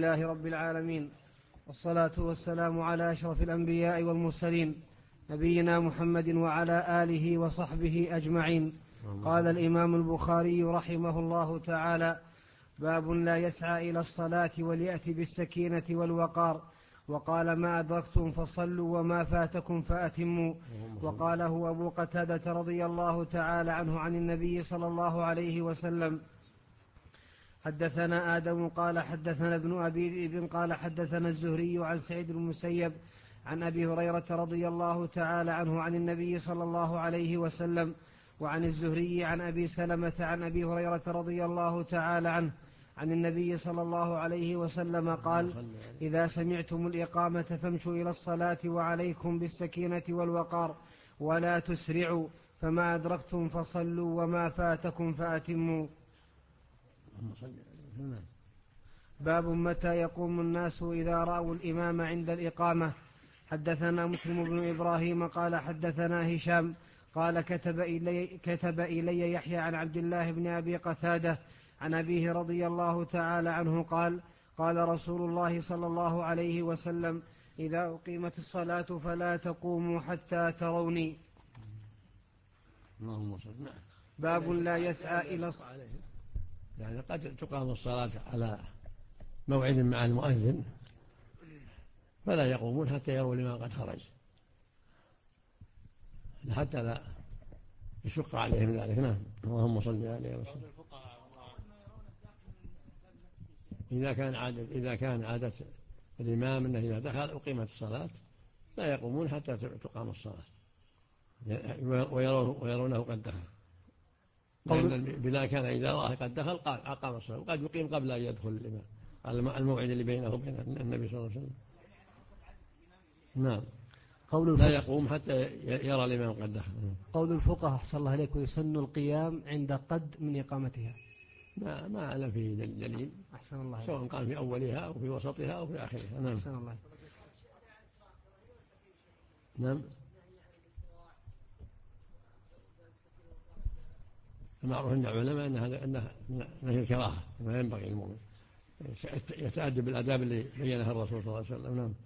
لله رب العالمين، والصلاة والسلام على أشرف الأنبياء والمرسلين، نبينا محمد وعلى آله وصحبه أجمعين. قال الإمام البخاري رحمه الله تعالى: باب لا يسعى إلى الصلاة وليأتي بالسكينة والوقار. وقال: ما أدركتم فصلوا وما فاتكم فأتموا. وقاله أبو قتادة رضي الله تعالى عنه عن النبي صلى الله عليه وسلم: حدثنا آدم قال حدثنا ابن أبي ذئب قال حدثنا الزهري عن سعيد بن المسيب عن أبي هريرة رضي الله تعالى عنه عن النبي صلى الله عليه وسلم، وعن الزهري عن أبي سلمة عن أبي هريرة رضي الله تعالى عنه عن النبي صلى الله عليه وسلم قال: إذا سمعتم الإقامة فامشوا إلى الصلاة وعليكم بالسكينة والوقار ولا تسرعوا، فما أدركتم فصلوا وما فاتكم فأتموا. باب متى يقوم الناس إذا رأوا الإمام عند الإقامة. حدثنا مسلم بن إبراهيم قال حدثنا هشام قال كتب إلي يحيى عن عبد الله بن أبي قتادة عن أبيه رضي الله تعالى عنه قال: قال رسول الله صلى الله عليه وسلم: إذا أقيمت الصلاة فلا تقوموا حتى تروني. باب لا يسعى إلى الصلاة. يعني قد تقام الصلاة على موعد مع المؤذن فلا يقومون حتى يروا الإمام قد خرج، حتى لا يشق عليهم ذلك. نعم. اللهم صل عليه وسلم. إذا كان عادة الإمام أنه إذا دخل أقيمت الصلاة لا يقومون حتى تقام الصلاة ويرونه قد دخل، لأن بلا كان إذا رأى قد دخل قال أقام الصلاة، وقد يقيم قبل أن يدخل الإمام على الموعد اللي بينه وبين النبي صلى الله عليه وسلم. نعم. لا يقوم حتى يرى الإمام قد دخل. قول الفقهاء أحسن الله إليك: ويسن القيام عند قد من إقامتها. ما أعلم فيه دليل. أحسن الله إليك. سواء قام في أولها أو في وسطها أو في آخرها. نعم. أحسن الله. نعم. المعروف عند العلماء أنها الكراهة، ما ينبغي المؤمن يتأدب بالآداب اللي بينها الرسول صلى الله عليه وسلم. نعم.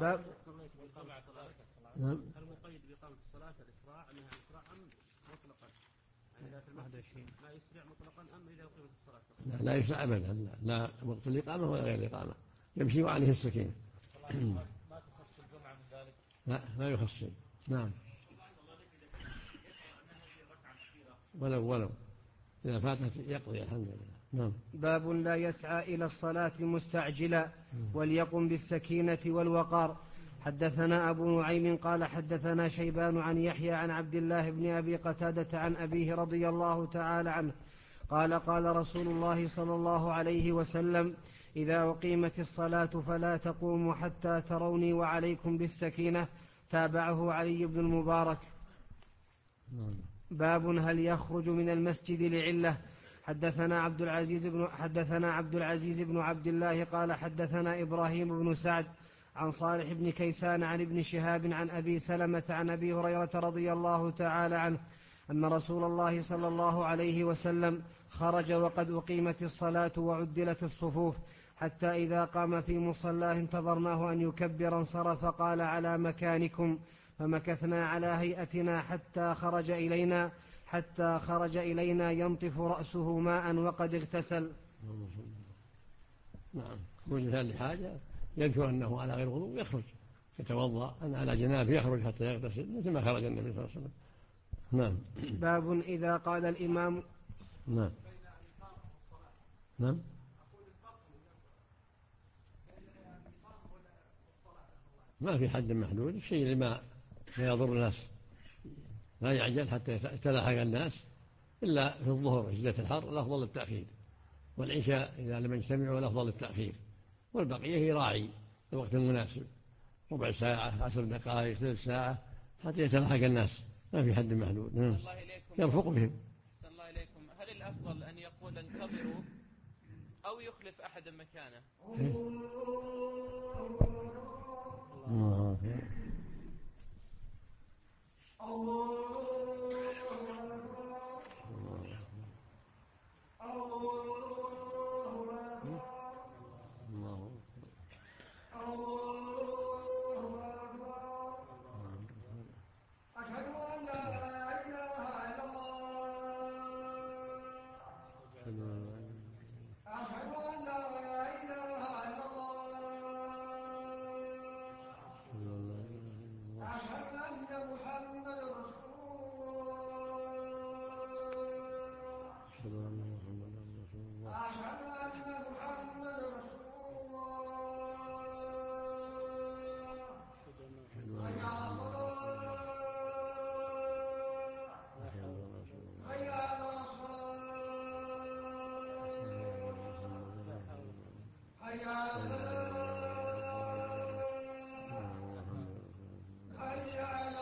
هل مقيد بإقامة الصلاة الإسراع أنها إسراع أم مطلقا؟ يعني في 21 ما يسرع مطلقا أم إذا أقيمت الصلاة؟ لا يسرع أبدا، لا وقت الإقامة ولا غير الإقامة، يمشي وعليه السكينة. ما تخص الجمعة من ذلك؟ لا ما يخص. نعم. ولو إذا فاتت يقضي الحمد لله. نعم. باب لا يسعى إلى الصلاة مستعجلا وليقم بالسكينة والوقار. حدثنا أبو نعيم قال حدثنا شيبان عن يحيى عن عبد الله بن أبي قتادة عن أبيه رضي الله تعالى عنه قال: قال رسول الله صلى الله عليه وسلم: إذا أقيمت الصلاة فلا تقوموا حتى تروني وعليكم بالسكينة. تابعه علي بن المبارك. باب هل يخرج من المسجد لعلة. حدثنا عبد العزيز بن عبد الله قال حدثنا إبراهيم بن سعد عن صالح بن كيسان عن ابن شهاب عن أبي سلمة عن أبي هريرة رضي الله تعالى عنه أن رسول الله صلى الله عليه وسلم خرج وقد أقيمت الصلاة وعدلت الصفوف، حتى إذا قام في مصلاه انتظرناه أن يكبر انصرف قال: على مكانكم. فمكثنا على هيئتنا حتى خرج إلينا ينطف رأسه ماء وقد اغتسل. نعم. وجه لحاجة يذكر أنه على غير وضوء يخرج يتوضأ، أن على جنابه يخرج حتى يغتسل مثل ما خرج النبي صلى الله عليه وسلم. نعم. باب إذا قال الإمام. نعم. نعم. ما في حد محدود، الشيء اللي ما يضر الناس لا يعجل حتى يتلاحق الناس، إلا في الظهر شدة الحر الأفضل التأخير، والعشاء إذا لم يجتمعوا الأفضل التأخير، والبقية يراعي الوقت المناسب، ربع ساعة 10 دقائق 3 ساعة حتى يتلاحق الناس، ما في حد محدود. يرفق بهم. أحسن الله إليكم. هل الأفضل أن يقول انتظروا أو يخلف أحد مكانه؟ أشهد أن لا إله إلا الله. أشهد أن لا إله إلا الله. أشهد أن محمدا رسول الله. أشهد أن محمدا رسول الله. أشهد أن محمدا رسول الله. حي على الصلاة. حي على الصلاة. حي على الفلاح. حي على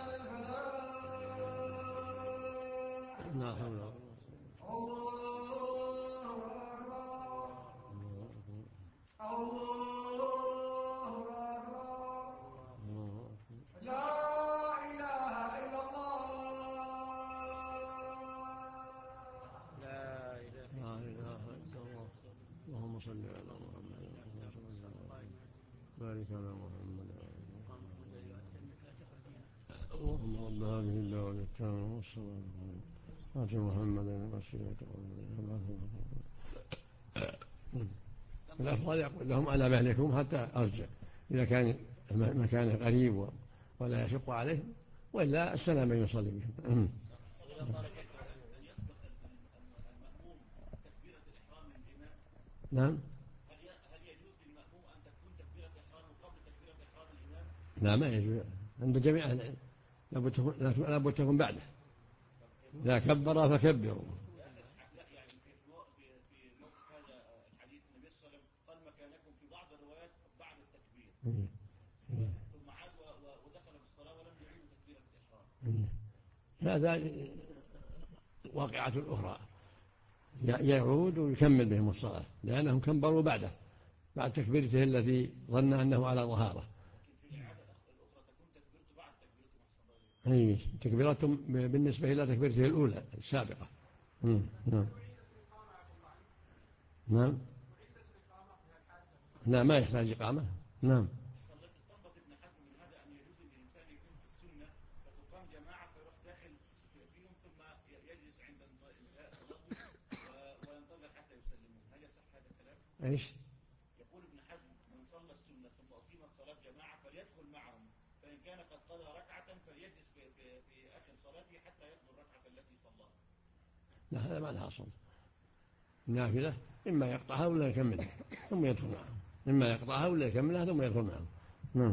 الفلاح. لا حول ولا الله أكبر. الله أكبر. لا إله إلا الله. لا إله إلا الله. اللهم صل على محمد بارك على محمد. اللهم رب هذه الدعوة التامة والصلاة آت محمدا الوسيلة الأفضل يقول لهم ألا مهلكم حتى أرجع إذا كان المكان قريب ولا يشق عليهم، وإلا السلام يصلي بهم. نعم. هل يجوز للمأموم أن تكون تكبيرة إحرامه قبل تكبيرة إحرام الإمام؟ لا، ما يجوز عند جميع أهل العلم، لابد تكون بعده. إذا كبر فكبروا. لا يعني في موقف هذا الحديث النبي صلى الله عليه وسلم قال مكانكم في بعض الروايات بعد التكبير، ثم عاد ودخل في الصلاة ولم يعيد تكبيرة الإحرام. هذا واقعة أخرى، يعود ويكمل بهم الصلاة لأنهم كبروا بعده بعد تكبيرته التي ظن أنه على طهارة. لكن في العادة الأخرى تكون تكبيرته بعد تكبيرته تكبيرته بالنسبة إلى تكبيرته الأولى السابقة. نعم. نعم. لا، ما يحتاج إقامة. نعم. استنبط ابن حزم من هذا أن يجوز للإنسان يكون في السنة فتقام جماعة فيروح داخل فيهم ثم يجلس عند انتهاء صلاته وينتظر حتى يسلمون. هل يصح هذا الكلام؟ ايش؟ يقول ابن حزم من صلى السنة ثم أقيمت صلاة جماعة فليدخل معهم، فإن كان قد قضى ركعة فليجلس في آخر صلاته حتى يقضي الركعة التي صلاها. لا، هذا ما لها أصل. النافلة إما يقطعها ولا يكملها ثم يدخل معهم، إما يقطعها ولا يكملها ثم يدخل معهم. نعم.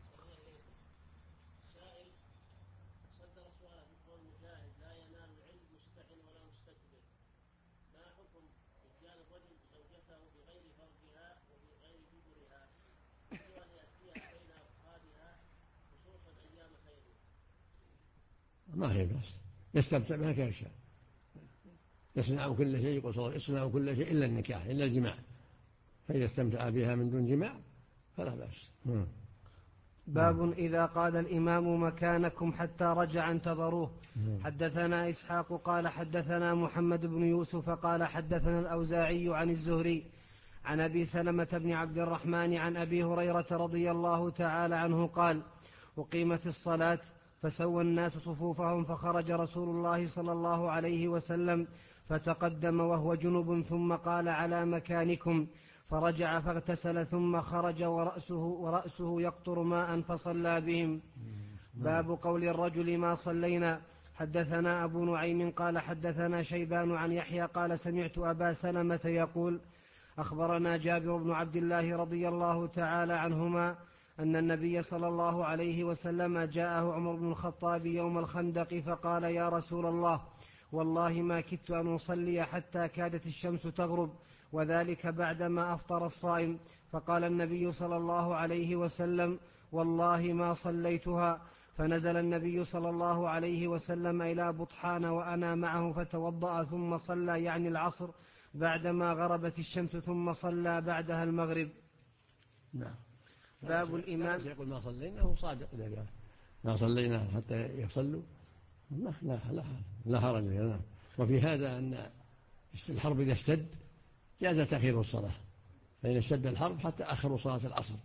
سائل صدر سؤال بقول مجاهد لا ينال العلم مستحن ولا مستكبر، ما حكم إتيان الرجل زوجته بغير فرجها وبغير دبرها وأن يأتيها بين أفخاذها خصوصا أيام خيره؟ ما هي بس يستمتع بها كيف شاء، يصنع كل شيء. يقول صلى الله عليه وسلم يصنع كل شيء إلا النكاح إلا الجماع، فإذا استمتع بها من دون جماع فلا بأس. باب إذا قال الإمام مكانكم حتى رجع انتظروه. حدثنا إسحاق قال حدثنا محمد بن يوسف قال حدثنا الأوزاعي عن الزهري عن أبي سلمة بن عبد الرحمن عن أبي هريرة رضي الله تعالى عنه قال أقيمت الصلاة فسوى الناس صفوفهم فخرج رسول الله صلى الله عليه وسلم فتقدم وهو جنب ثم قال على مكانكم، فرجع فاغتسل ثم خرج ورأسه يقطر ماء فصلى بهم. باب قول الرجل ما صلينا. حدثنا أبو نعيم قال حدثنا شيبان عن يحيى قال سمعت أبا سلمة يقول أخبرنا جابر بن عبد الله رضي الله تعالى عنهما أن النبي صلى الله عليه وسلم جاءه عمر بن الخطاب يوم الخندق فقال يا رسول الله والله ما كدت أن أصلي حتى كادت الشمس تغرب، وذلك بعدما أفطر الصائم. فقال النبي صلى الله عليه وسلم والله ما صليتها. فنزل النبي صلى الله عليه وسلم إلى بطحان وأنا معه فتوضأ ثم صلى يعني العصر بعدما غربت الشمس ثم صلى بعدها المغرب. نعم. باب الإمام يقول ما صلينا هو صادق إذا قال ما صلينا حتى يصلوا لا حرج. نعم. وفي هذا أن الحرب إذا اشتد جاز تأخير الصلاة، فإن اشتد الحرب حتى أخروا صلاة العصر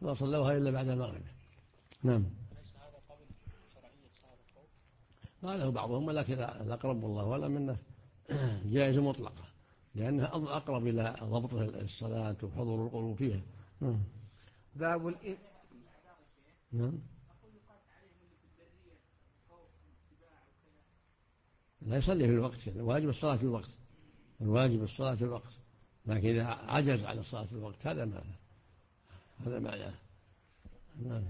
ما صلوها إلا بعد المغرب. نعم. قاله بعضهم ولكن الأقرب والله وأعلم أنه جائز مطلقة، لأنها أقرب إلى ضبط الصلاة وحضور القلوب فيها. باب نعم. لا يصلي في الوقت، الواجب الصلاة في الوقت، الواجب الصلاة في الوقت، لكن إذا عجز عن الصلاة في الوقت هذا معناه. نعم.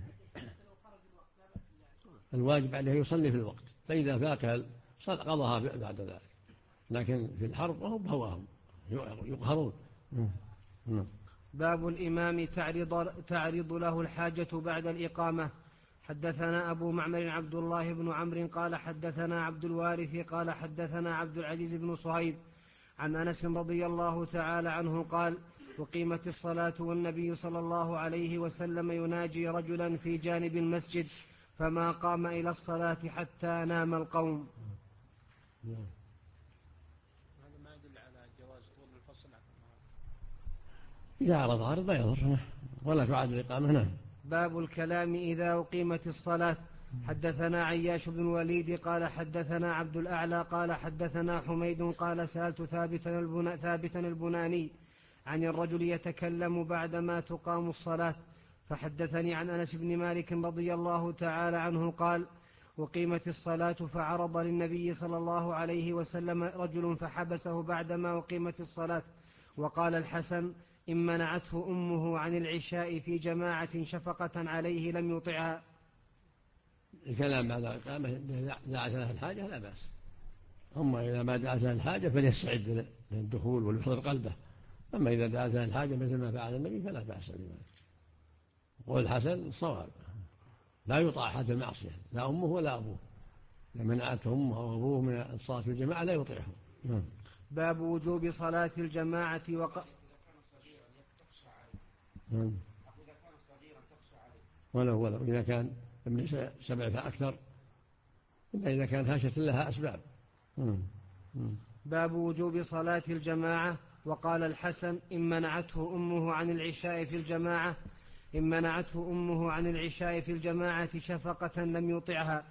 الواجب عليه يصلي في الوقت، فإذا فاتها قضاها بعد ذلك، لكن في الحرب وهم بهواهم يقهرون. باب الإمام تعرض له الحاجة بعد الإقامة. حدثنا أبو معمر عبد الله بن عمرو قال حدثنا عبد الوارث قال حدثنا عبد العزيز بن صهيب عن أنس رضي الله تعالى عنه قال: وقيمت الصلاة والنبي صلى الله عليه وسلم يناجي رجلا في جانب المسجد فما قام إلى الصلاة حتى نام القوم. هذا ما يدل على جواز طول الفصل عن النهار. إذا عرض عرض لا يضر ولا تعاد الإقامة. نعم. باب الكلام إذا أقيمت الصلاة. حدثنا عياش بن وليد قال حدثنا عبد الأعلى قال حدثنا حميد قال سألت ثابتا البناني عن الرجل يتكلم بعدما تقام الصلاة، فحدثني عن أنس بن مالك رضي الله تعالى عنه قال: وقيمت الصلاة فعرض للنبي صلى الله عليه وسلم رجل فحبسه بعدما أقيمت الصلاة، وقال الحسن: إن منعته أمه عن العشاء في جماعة شفقة عليه لم يطعها. الكلام بعد الإقامة إذا دعت له الحاجة لا بأس، أما إذا ما دعت له الحاجة فليستعد للدخول وليحضر قلبه، أما إذا دعت له الحاجة مثل ما فعل النبي فلا بأس بذلك. والحسن صواب، لا يطاع أحد المعصية، لا أمه ولا أبوه، إذا منعته أمه أو أبوه من الصلاة في الجماعة لا يطيعه. باب وجوب صلاة الجماعة ولو إذا كان ابن 7 فأكثر، إلا إذا كان هاشة لها أسباب. باب وجوب صلاة الجماعة. وقال الحسن: إن منعته أمه عن العشاء في الجماعة شفقة لم يطعها.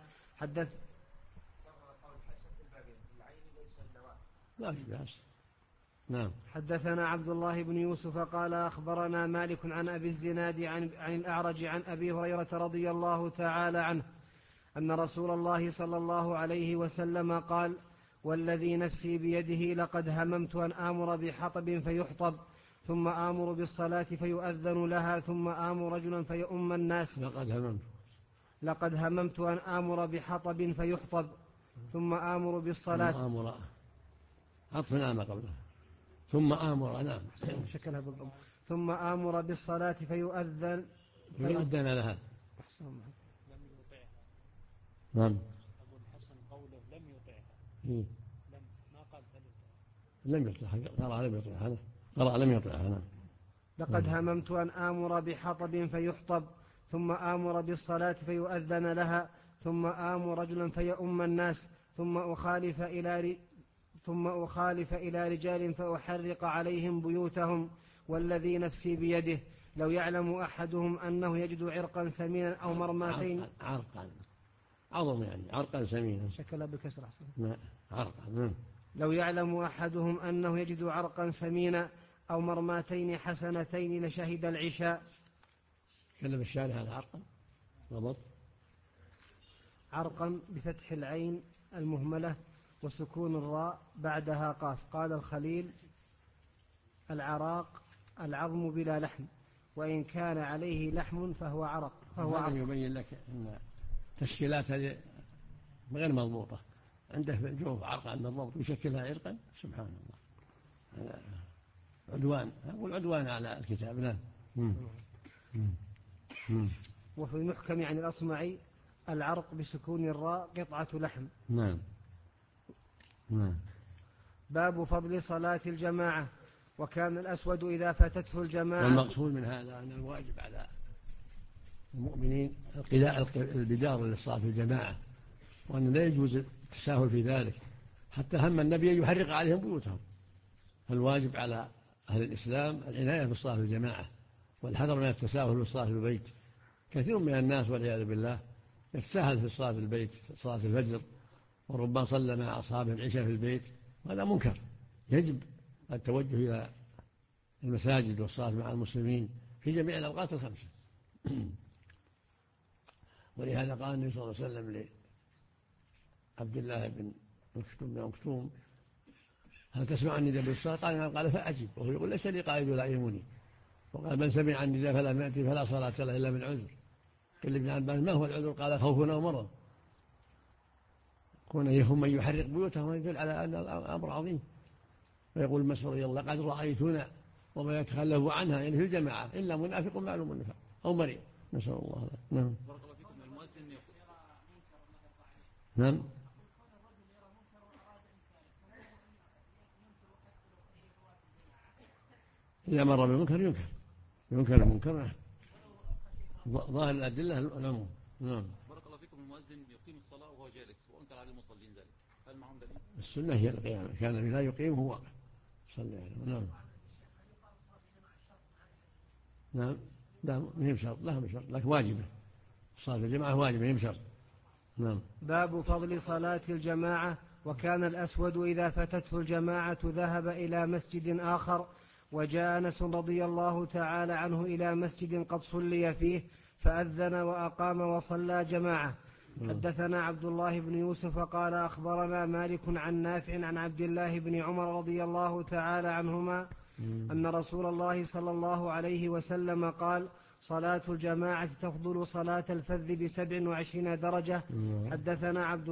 لا في بأس. نعم. حدثنا عبد الله بن يوسف قال أخبرنا مالك عن أبي الزناد عن الأعرج عن أبي هريرة رضي الله تعالى عنه أن رسول الله صلى الله عليه وسلم قال: والذي نفسي بيده لقد هممت أن آمر بحطب فيحطب ثم آمر بالصلاة فيؤذن لها ثم آمر رجلا فيؤم الناس. لقد هممت أن آمر بحطب فيحطب ثم آمر بالصلاة ثم آمر نعم شكلها بالضبط. ثم آمر بالصلاة فيؤذن لها. لم يطعها. نعم. أبو الحسن قوله لم يطعها. لم ما قال لم يطعها. قرأ لم يطعها. لقد هممت أن آمر بحطب فيحطب ثم آمر بالصلاة فيؤذن لها ثم آمر رجلا فيؤم الناس ثم أخالف إلى رجال فأحرق عليهم بيوتهم والذي نفسي بيده لو يعلم أحدهم أنه يجد عرقا سمينا أو مرماتين. عرقا عظم يعني عرقا سمينا. شكلها بالكسر أحسن. عرقا. لو يعلم أحدهم أنه يجد عرقا سمينا أو مرماتين حسنتين لشهد العشاء. كلم الشارع على عرقا ضبط. عرقا بفتح العين المهملة وسكون الراء بعدها قاف. قال الخليل: العراق العظم بلا لحم، وإن كان عليه لحم فهو عرق. هذا يبين لك أن تشكيلات هذه غير مضبوطة. عنده في الجوف عرقا بالضبط ويشكلها عرقا، سبحان الله، هذا عدوان، أقول عدوان على الكتاب. نعم. وفي المحكم عن الأصمعي: العرق بسكون الراء قطعة لحم. نعم. باب فضل صلاة الجماعة. وكان الأسود إذا فاتته الجماعة. والمقصود من هذا أن الواجب على المؤمنين البدار للصلاة الجماعة، وأن لا يجوز التساهل في ذلك، حتى هم النبي يحرق عليهم بيوتهم. فالواجب على أهل الإسلام العناية بالصلاة الجماعة، والحذر من التساهل في الصلاة في البيت. كثير من الناس والعياذ بالله يتساهل في صلاة البيت، صلاة الفجر، وربما صلى مع أصحابه العشاء في البيت، وهذا منكر. يجب التوجه إلى المساجد والصلاة مع المسلمين في جميع الأوقات الخمسة. ولهذا قال النبي صلى الله عليه وسلم لعبد الله بن مكتوم: هل تسمع النداء بالصلاة؟ قال نعم. قال: فأجب. وهو يقول: ليس لي قائد ولا يؤمني. وقال: من سمع النداء فلم يأتي فلا صلاة له إلا من عذر. قال ابن عباس: ما هو العذر؟ قال: خوف أو مرض. كون يهم من يحرق بيوتهم يدل على أن الأمر عظيم. ويقول مسعود رضي الله: لقد رأيتنا وما يتخلف عنها يعني في الجماعة إلا منافق معلوم النفاق أو مريض، نسأل الله هذا. نعم. بارك الله فيكم. المؤذن يقول نعم. إذا مر بالمنكر ينكر المنكر. ظاهر الأدلة العموم. نعم. بارك الله فيكم. المؤذن يقيم الصلاة وهو جالس وأنكر على المصلين ذلك، هل معهم دليل؟ السنة هي القيام، كان لا يقيم هو واقف صلى عليه. نعم. نعم. لا مهم شرط، لا شرط، لكن واجبة. صلاة الجماعة واجبة، مهم شرط. نعم. باب فضل صلاة الجماعة. وكان الأسود إذا فتته الجماعة ذهب إلى مسجد آخر، وجاء أنس رضي الله تعالى عنه إلى مسجد قد صلي فيه فأذن وأقام وصلى جماعة. حدثنا عبد الله بن يوسف قال أخبرنا مالك عن نافع عن عبد الله بن عمر رضي الله تعالى عنهما أن رسول الله صلى الله عليه وسلم قال: صلاة الجماعة تفضل صلاة الفذ ب27 درجة. حدثنا عبد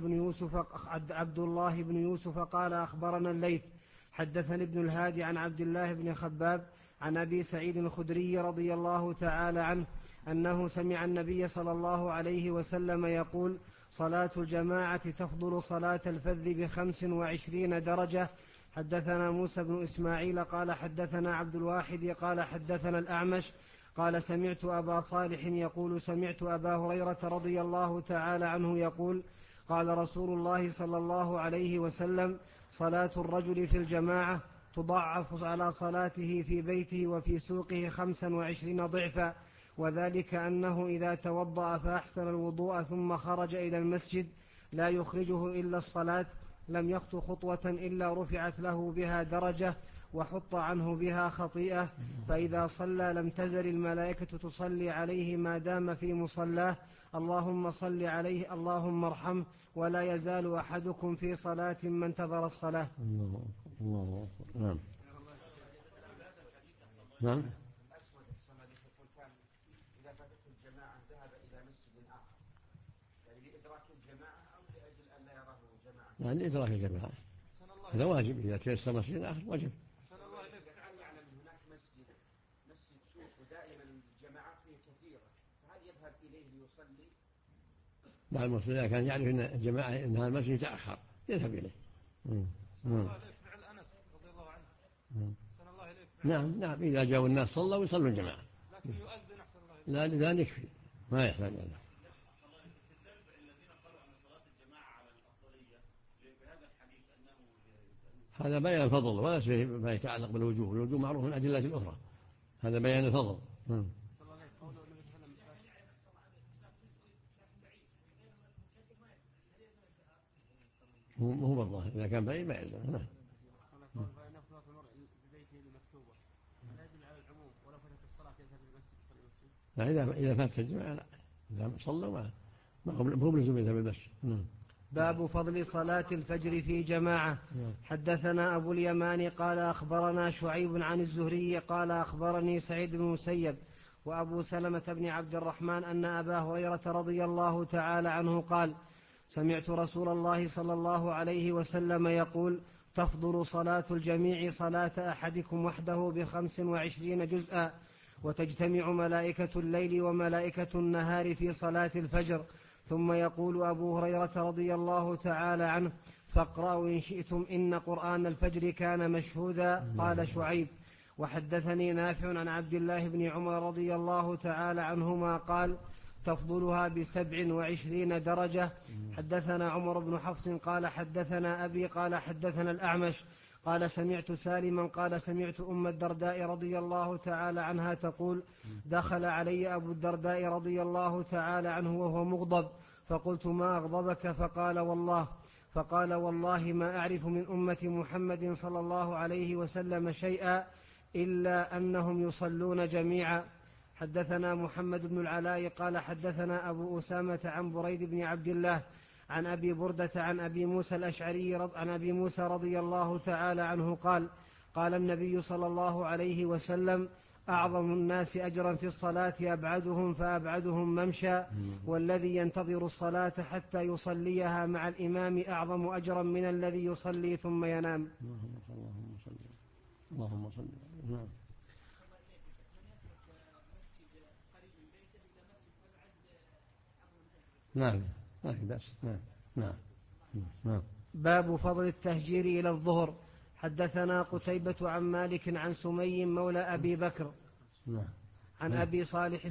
الله بن يوسف قال أخبرنا الليث حدثني ابن الهادي عن عبد الله بن خباب عن أبي سعيد الخدري رضي الله تعالى عنه أنه سمع النبي صلى الله عليه وسلم يقول: صلاة الجماعة تفضل صلاة الفذ ب25 درجة. حدثنا موسى بن إسماعيل قال حدثنا عبد الواحد قال حدثنا الأعمش قال سمعت أبا صالح يقول: سمعت أبا هريرة رضي الله تعالى عنه يقول: قال رسول الله صلى الله عليه وسلم: صلاة الرجل في الجماعة تضاعف على صلاته في بيته وفي سوقه 25 ضعفا، وذلك أنه إذا توضأ فأحسن الوضوء ثم خرج إلى المسجد لا يخرجه إلا الصلاة لم يخط خطوة إلا رفعت له بها درجة وحط عنه بها خطيئة، فإذا صلى لم تزل الملائكة تصلي عليه ما دام في مصلاه: اللهم صل عليه اللهم ارحمه. ولا يزال أحدكم في صلاة ما انتظر الصلاة. الله. نعم. نعم. الأسود الصمد يقول: كان إذا فاتته الجماعة ذهب إلى مسجد آخر، يعني لإدراك الجماعة أو لأجل أن لا يراه جماعة؟ يعني لإدراك الجماعة، هذا واجب. إذا تيسر مسجد آخر واجب. يعلم أن هناك مسجد سوق ودائما الجماعات فيه كثيرة، فهل يذهب إليه ليصلي؟ مع المصلي كان يعرف أن الجماعة إنها المسجد يتأخر يذهب إليه. فعل أنس رضي الله عنه. نعم. إذا جاءوا الناس صلوا ويصلوا الجماعة، لكن يؤذن أحسن الله. لا لذلك يكفي، ما يحتاج إلى ذلك. الذين قالوا أن صلاة الجماعة على الأفضلية بهذا الحديث أنه هذا بيان الفضل ولا شيء ما يتعلق بالوجوه. الوجوه معروف من الأدلة الأخرى، هذا بيان الفضل. هو الظاهر إذا كان بعيد ما يلزم. نعم. إذا فاتت الجماعة لا، إذا صلوا ما هو بلزوم يذهب المسجد. باب فضل صلاة الفجر في جماعة. حدثنا أبو اليمان قال أخبرنا شعيب عن الزهري قال أخبرني سعيد بن المسيب وأبو سلمة بن عبد الرحمن أن أبا هريرة رضي الله تعالى عنه قال: سمعت رسول الله صلى الله عليه وسلم يقول: تفضل صلاة الجميع صلاة أحدكم وحده ب25 جزءا، وتجتمع ملائكة الليل وملائكة النهار في صلاة الفجر. ثم يقول أبو هريرة رضي الله تعالى عنه: فاقرأوا إن شئتم إن قرآن الفجر كان مشهودا. قال شعيب: وحدثني نافع عن عبد الله بن عمر رضي الله تعالى عنهما قال: تفضلها ب27 درجة. حدثنا عمر بن حفص قال حدثنا أبي قال حدثنا الأعمش قال سمعت سالما قال سمعت أم الدرداء رضي الله تعالى عنها تقول دخل علي أبو الدرداء رضي الله تعالى عنه وهو مغضب فقلت ما أغضبك؟ فقال والله ما أعرف من أمة محمد صلى الله عليه وسلم شيئا إلا أنهم يصلون جميعا. حدثنا محمد بن العلاء قال حدثنا أبو أسامة عن بريد بن عبد الله عن أبي بردة عن أبي موسى الأشعري عن أبي موسى رضي الله تعالى عنه قال النبي صلى الله عليه وسلم أعظم الناس أجرا في الصلاة أبعدهم فأبعدهم ممشى والذي ينتظر الصلاة حتى يصليها مع الإمام أعظم أجرا من الذي يصلي ثم ينام. اللهم صل. نعم بس. نعم. باب فضل التهجير إلى الظهر. حدثنا قتيبة عن مالك عن سمي مولى أبي بكر عن أبي صالح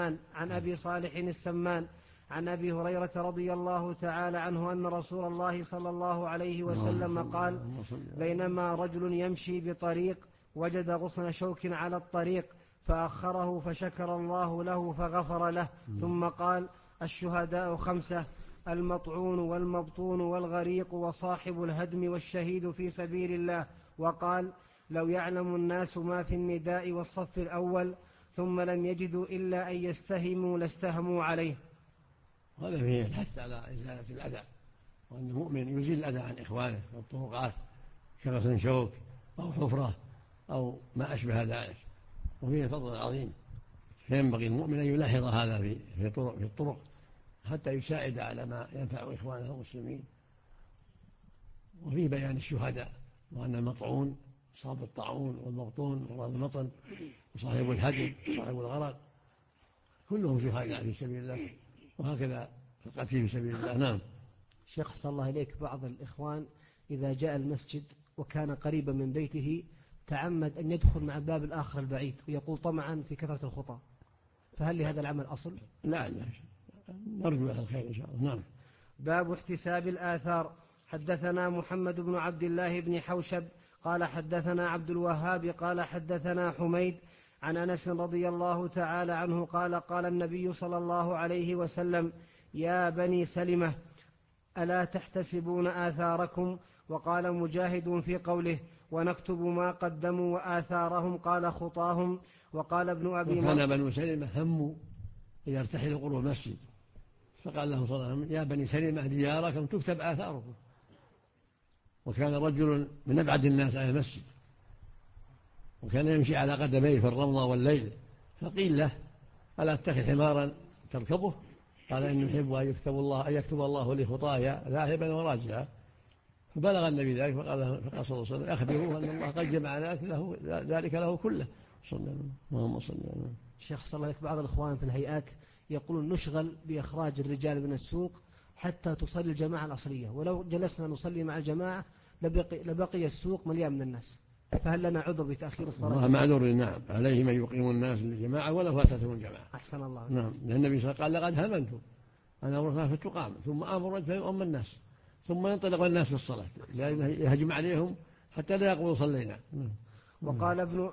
السمان عن أبي هريرة رضي الله تعالى عنه أن رسول الله صلى الله عليه وسلم قال بينما رجل يمشي بطريق وجد غصن شوك على الطريق فأخره فشكر الله له فغفر له ثم قال الشهداء 5 المطعون والمبطون والغريق وصاحب الهدم والشهيد في سبيل الله. وقال لو يعلم الناس ما في النداء والصف الأول ثم لم يجدوا إلا أن يستهموا لاستهموا عليه. هذا فيه الحث على إزالة الأذى وأن المؤمن يزيل الأذى عن إخوانه في الطرقات كغصن شوك أو حفرة أو ما أشبه ذلك، وفيه الفضل العظيم. فينبغي المؤمن أن يلاحظ هذا في الطرق حتى يساعد على ما ينفع إخوانه المسلمين. وفيه بيان الشهداء وأن المطعون صاحب الطاعون والمبطون ومرض المطن وصاحب الهدم وصاحب الغرق كلهم شهداء في سبيل الله، وهكذا القتل في سبيل الله. نعم. شيخ أحسن الله إليك، بعض الإخوان إذا جاء المسجد وكان قريبا من بيته تعمد أن يدخل مع الباب الآخر البعيد ويقول طمعا في كثرة الخطى، فهل لهذا العمل أصل؟ لا نرجو له الخير إن شاء الله. نعم. باب احتساب الآثار. حدثنا محمد بن عبد الله بن حوشب قال حدثنا عبد الوهاب قال حدثنا حميد عن أنس رضي الله تعالى عنه قال النبي صلى الله عليه وسلم يا بني سلمة ألا تحتسبون آثاركم؟ وقال مجاهد في قوله ونكتب ما قدموا وآثارهم قال خطاهم. وقال ابن أبي وكان بنو سلمة هموا إذا ارتحلوا قرب المسجد فقال لهم صلى الله عليه وسلم يا بني سلمة دياركم تكتب آثاركم. وكان رجل من أبعد الناس عن المسجد وكان يمشي على قدميه في الرمضة والليل، فقيل له ألا اتخذ حمارا تركبه؟ قال إني أحب أن يكتب الله لي خطايا ذاهبا وراجعا. فبلغ النبي ذلك فقال صلى الله عليه وسلم أخبروه أن الله قد جمع ذلك له كله. اللهم صل على النبي. شيخ صلى الله عليه وسلم، بعض الإخوان في الهيئات يقولون نشغل بإخراج الرجال من السوق حتى تصلي الجماعة الأصلية، ولو جلسنا نصلي مع الجماعة لبقي السوق مليان من الناس، فهل لنا عذر بتأخير الصلاة؟ الله معذور. نعم، عليه من يقيم الناس للجماعة ولو فاتتهم الجماعة. أحسن الله. نعم، لأن النبي صلى الله عليه وسلم قال لقد هممت أنا أمر فتقام ثم آمر الرجل فيؤم الناس ثم ينطلق الناس في الصلاة يهجم عليهم حتى لا يقولوا صلينا. وقال ابن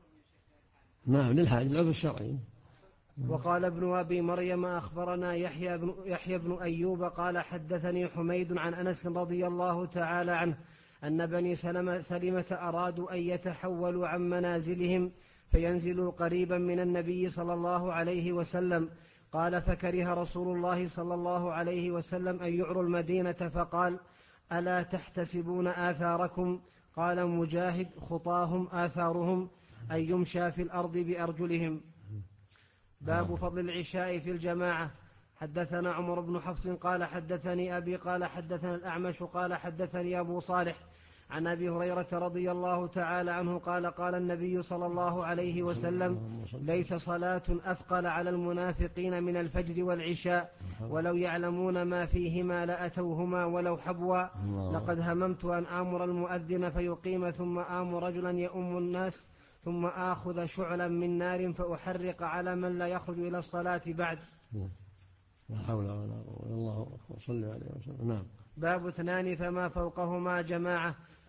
نعم للحاج العذر الشرعي. وقال ابن أبي مريم أخبرنا يحيى بن أيوب قال حدثني حميد عن أنس رضي الله تعالى عنه أن بني سلمة أرادوا أن يتحولوا عن منازلهم فينزلوا قريبا من النبي صلى الله عليه وسلم. قال فكره رسول الله صلى الله عليه وسلم أن يعروا المدينة فقال ألا تحتسبون آثاركم؟ قال مجاهد خطاهم آثارهم أن يمشى في الأرض بأرجلهم. باب فضل العشاء في الجماعة. حدثنا عمر بن حفص قال حدثني أبي قال حدثنا الأعمش قال حدثني أبو صالح عن أبي هريرة رضي الله تعالى عنه قال النبي صلى الله عليه وسلم ليس صلاة أثقل على المنافقين من الفجر والعشاء ولو يعلمون ما فيهما لأتوهما ولو حبوا. لقد هممت أن آمر المؤذن فيقيم ثم آمر رجلا يؤم الناس ثم آخذ شعلا من نار فأحرق على من لا يخرج إلى الصلاة بعد. لا حول ولا قوة إلا الله. صلى عليه وسلم. نعم. باب 2 فما فوقهما جماعة.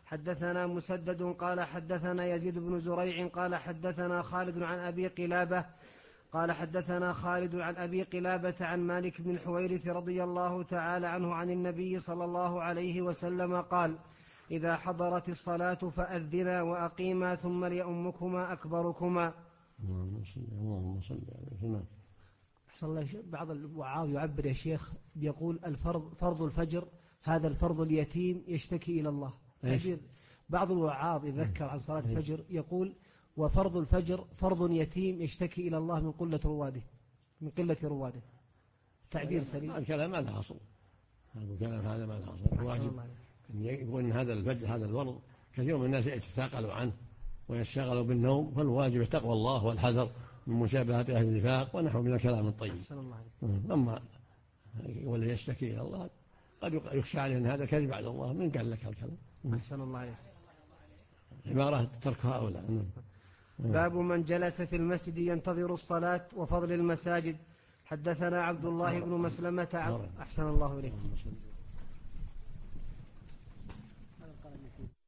حدثنا مسدد قال حدثنا يزيد بن زريع قال حدثنا خالد عن أبي قلابة قال حدثنا خالد عن أبي قلابة عن مالك بن الحويرث رضي الله تعالى عنه عن النبي صلى الله عليه وسلم قال: إذا حضرت الصلاة فأذنا وأقيما ثم ليؤمكما أكبركما. اللهم صل على سيدنا. أحسن الله. بعض الوعاظ يعبر يا شيخ بيقول فرض الفجر هذا الفرض اليتيم يشتكي إلى الله. بعض الوعاظ يذكر عن صلاة الفجر يقول: وفرض الفجر فرض يتيم يشتكي إلى الله من قلة رواده. تعبير سليم. الكلام ما له أصل. الكلام هذا ما له أصل. الواجب أن يقول إن هذا الفجر هذا الفرض كثير من الناس يتثاقلوا عنه ويشتغلوا بالنوم، فالواجب تقوى الله والحذر من مشابهة أهل النفاق ونحو من الكلام الطيب. أما والذي يشتكي إلى الله قد يخشى عليه أن هذا كذب على الله. من قال لك الكلام؟ أحسن الله عليك. عبارة تركها أولى. باب من جلس في المسجد ينتظر الصلاة وفضل المساجد. حدثنا عبد الله بن مسلمة. أحسن الله إليك.